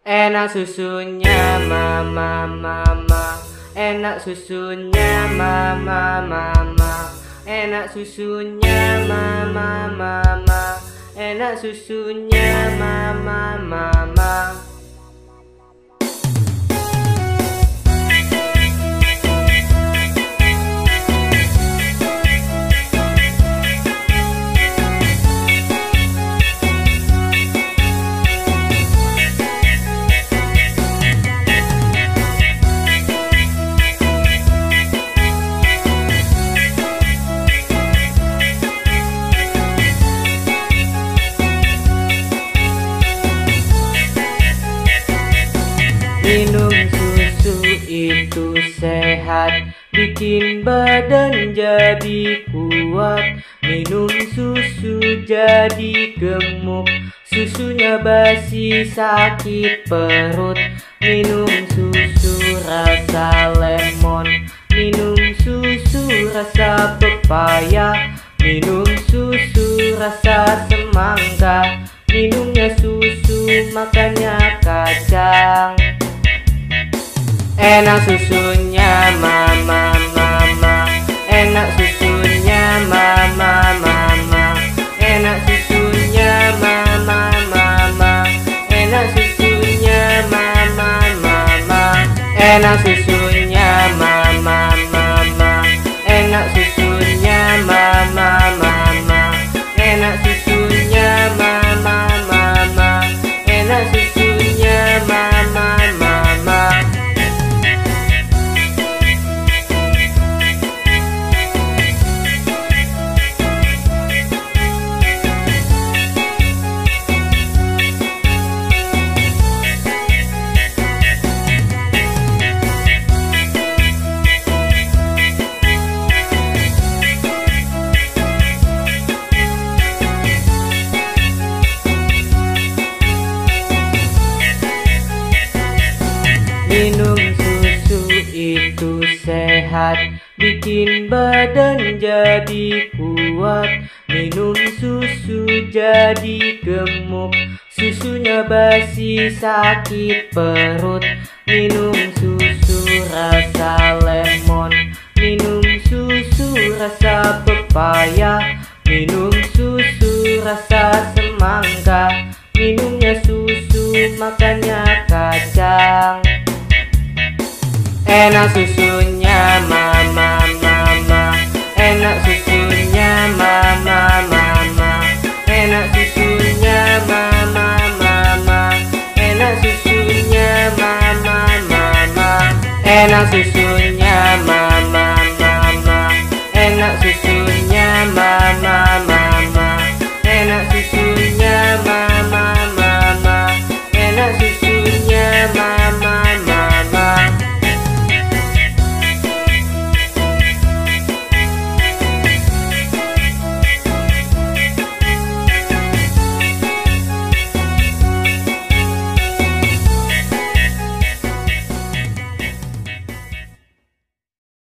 Enak susunya mama mama, enak susunya mama mama, enak susunya mama mama, enak susunya mama mama. Minum susu itu sehat, bikin badan jadi kuat. Minum susu jadi gemuk, susunya basi sakit perut. Minum susu rasa lemon, minum susu rasa pepaya, minum susu rasa semangka. Minumnya susu, makannya kacang. Enak susunya mama mama, enak susunya mama mama, enak susunya mama mama, enak susunya mama mama, enak susunya mama mama, enak susunya mama mama, enak susunya mama mama, enak susunya mama mama. Minum susu itu sehat, bikin badan jadi kuat. Minum susu jadi gemuk, susunya basi sakit perut. Minum susu rasa lemon, minum susu rasa pepaya, minum susu rasa semangka. Minumnya susu, makannya kacang. Enak susunya mama mama, enak susunya mama mama, enak susunya mama mama, enak susunya mama mama, enak susunya mama mama, enak susunya mama.